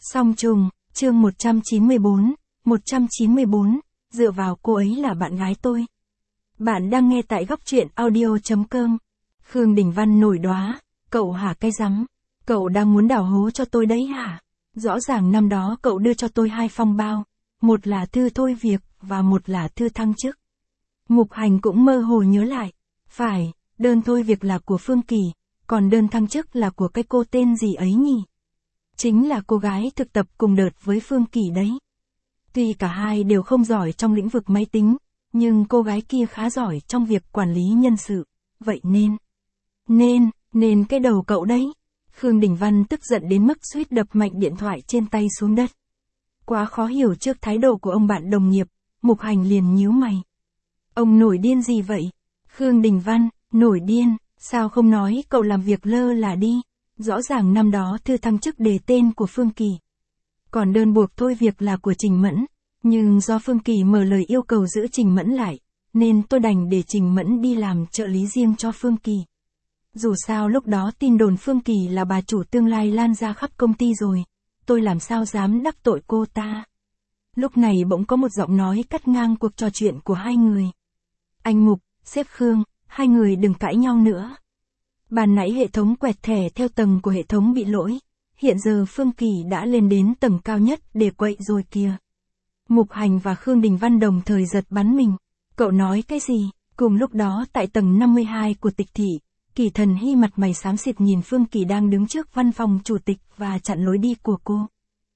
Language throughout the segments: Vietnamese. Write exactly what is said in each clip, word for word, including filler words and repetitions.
Song trùng, chương một trăm chín mươi bốn, một trăm chín mươi bốn, dựa vào cô ấy là bạn gái tôi. Bạn đang nghe tại góc truyện audio chấm com. Khương Đình Văn nổi đoá, cậu hả cái rắm, cậu đang muốn đào hố cho tôi đấy hả? Rõ ràng năm đó cậu đưa cho tôi hai phong bao, một là thư thôi việc, và một là thư thăng chức. Mục Hành cũng mơ hồ nhớ lại, phải, đơn thôi việc là của Phương Kỳ, còn đơn thăng chức là của cái cô tên gì ấy nhỉ? Chính là cô gái thực tập cùng đợt với Phương Kỳ đấy. Tuy cả hai đều không giỏi trong lĩnh vực máy tính, nhưng cô gái kia khá giỏi trong việc quản lý nhân sự, vậy nên... Nên, nên cái đầu cậu đấy. Khương Đình Văn tức giận đến mức suýt đập mạnh điện thoại trên tay xuống đất. Quá khó hiểu trước thái độ của ông bạn đồng nghiệp, Mục Hành liền nhíu mày. Ông nổi điên gì vậy? Khương Đình Văn, nổi điên, sao không nói cậu làm việc lơ là đi? Rõ ràng năm đó thư thăng chức đề tên của Phương Kỳ. Còn đơn buộc thôi việc là của Trình Mẫn, nhưng do Phương Kỳ mở lời yêu cầu giữ Trình Mẫn lại, nên tôi đành để Trình Mẫn đi làm trợ lý riêng cho Phương Kỳ. Dù sao lúc đó tin đồn Phương Kỳ là bà chủ tương lai lan ra khắp công ty rồi, tôi làm sao dám đắc tội cô ta. Lúc này bỗng có một giọng nói cắt ngang cuộc trò chuyện của hai người. Anh Mục, sếp Khương, hai người đừng cãi nhau nữa. Ban nãy hệ thống quẹt thẻ theo tầng của hệ thống bị lỗi, hiện giờ Phương Kỳ đã lên đến tầng cao nhất để quậy rồi kìa. Mục Hành và Khương Đình Văn đồng thời giật bắn mình. Cậu nói cái gì? Cùng lúc đó tại tầng năm mươi hai của tịch thị, Kỳ Thần Hy mặt mày xám xịt nhìn Phương Kỳ đang đứng trước văn phòng chủ tịch và chặn lối đi của cô.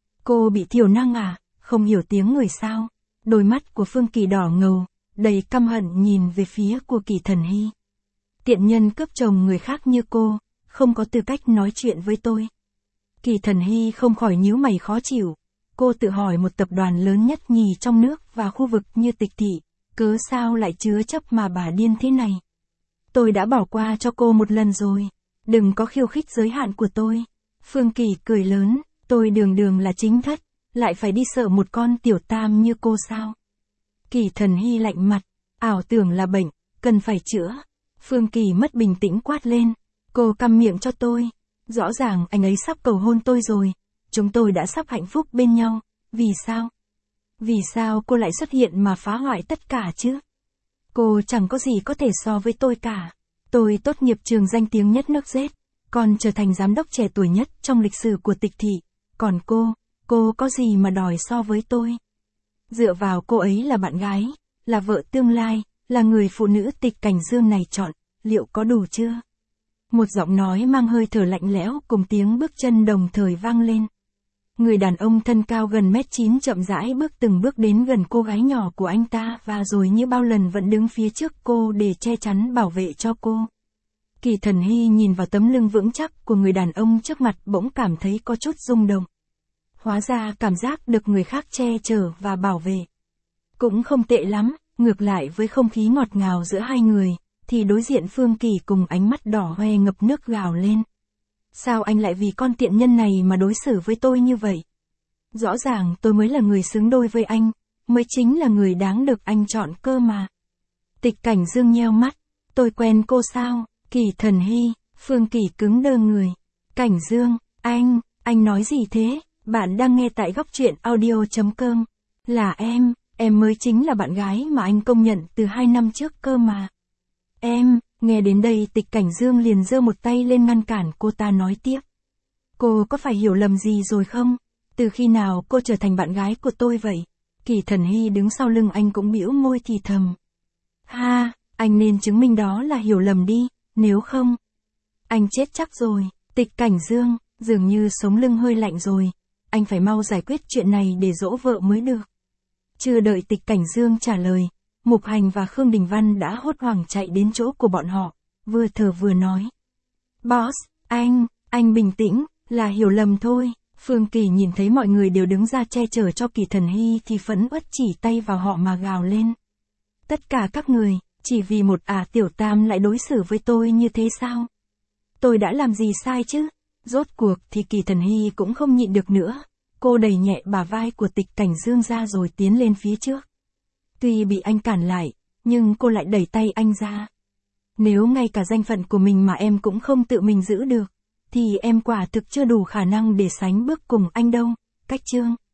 Cô bị thiểu năng à? Không hiểu tiếng người sao? Đôi mắt của Phương Kỳ đỏ ngầu, đầy căm hận nhìn về phía của Kỳ Thần Hy. Tiện nhân cướp chồng người khác như cô, không có tư cách nói chuyện với tôi. Kỳ Thần Hy không khỏi nhíu mày khó chịu. Cô tự hỏi một tập đoàn lớn nhất nhì trong nước và khu vực như tịch thị, cớ sao lại chứa chấp mà bà điên thế này. Tôi đã bỏ qua cho cô một lần rồi, đừng có khiêu khích giới hạn của tôi. Phương Kỳ cười lớn, tôi đường đường là chính thất, lại phải đi sợ một con tiểu tam như cô sao? Kỳ Thần Hy lạnh mặt, ảo tưởng là bệnh, cần phải chữa. Phương Kỳ mất bình tĩnh quát lên, cô câm miệng cho tôi. Rõ ràng anh ấy sắp cầu hôn tôi rồi, chúng tôi đã sắp hạnh phúc bên nhau, vì sao? Vì sao cô lại xuất hiện mà phá hoại tất cả chứ? Cô chẳng có gì có thể so với tôi cả. Tôi tốt nghiệp trường danh tiếng nhất nước Z, còn trở thành giám đốc trẻ tuổi nhất trong lịch sử của tịch thị. Còn cô, cô có gì mà đòi so với tôi? Dựa vào cô ấy là bạn gái, là vợ tương lai, là người phụ nữ Tịch Cảnh Dương này chọn, liệu có đủ chưa? Một giọng nói mang hơi thở lạnh lẽo cùng tiếng bước chân đồng thời vang lên. Người đàn ông thân cao gần mét chín chậm rãi bước từng bước đến gần cô gái nhỏ của anh ta và rồi như bao lần vẫn đứng phía trước cô để che chắn bảo vệ cho cô. Kỳ Thần Hy nhìn vào tấm lưng vững chắc của người đàn ông trước mặt bỗng cảm thấy có chút rung động. Hóa ra cảm giác được người khác che chở và bảo vệ cũng không tệ lắm, ngược lại với không khí ngọt ngào giữa hai người, thì đối diện Phương Kỳ cùng ánh mắt đỏ hoe ngập nước gào lên. Sao anh lại vì con tiện nhân này mà đối xử với tôi như vậy? Rõ ràng tôi mới là người xứng đôi với anh, mới chính là người đáng được anh chọn cơ mà. Tịch Cảnh Dương nheo mắt, tôi quen cô sao? Kỳ Thần Hy, Phương Kỳ cứng đơ người. Cảnh Dương, anh, anh nói gì thế? Bạn đang nghe tại góc truyện audio chấm com. Là em, em mới chính là bạn gái mà anh công nhận từ hai năm trước cơ mà. Em, nghe đến đây Tịch Cảnh Dương liền giơ một tay lên ngăn cản cô ta nói tiếp. Cô có phải hiểu lầm gì rồi không? Từ khi nào cô trở thành bạn gái của tôi vậy? Kỳ Thần Hy đứng sau lưng anh cũng bĩu môi thì thầm. Ha, anh nên chứng minh đó là hiểu lầm đi, nếu không, anh chết chắc rồi. Tịch Cảnh Dương, dường như sống lưng hơi lạnh rồi, anh phải mau giải quyết chuyện này để dỗ vợ mới được. Chưa đợi Tịch Cảnh Dương trả lời, Mục Hành và Khương Đình Văn đã hốt hoảng chạy đến chỗ của bọn họ, vừa thở vừa nói. Boss, anh, anh bình tĩnh, là hiểu lầm thôi. Phương Kỳ nhìn thấy mọi người đều đứng ra che chở cho Kỳ Thần Hy thì phẫn uất chỉ tay vào họ mà gào lên. Tất cả các người, chỉ vì một ả tiểu tam lại đối xử với tôi như thế sao? Tôi đã làm gì sai chứ? Rốt cuộc thì Kỳ Thần Hy cũng không nhịn được nữa. Cô đẩy nhẹ bả vai của Tịch Cảnh Dương ra rồi tiến lên phía trước. Tuy bị anh cản lại, nhưng cô lại đẩy tay anh ra. Nếu ngay cả danh phận của mình mà em cũng không tự mình giữ được, thì em quả thực chưa đủ khả năng để sánh bước cùng anh đâu. Cách chương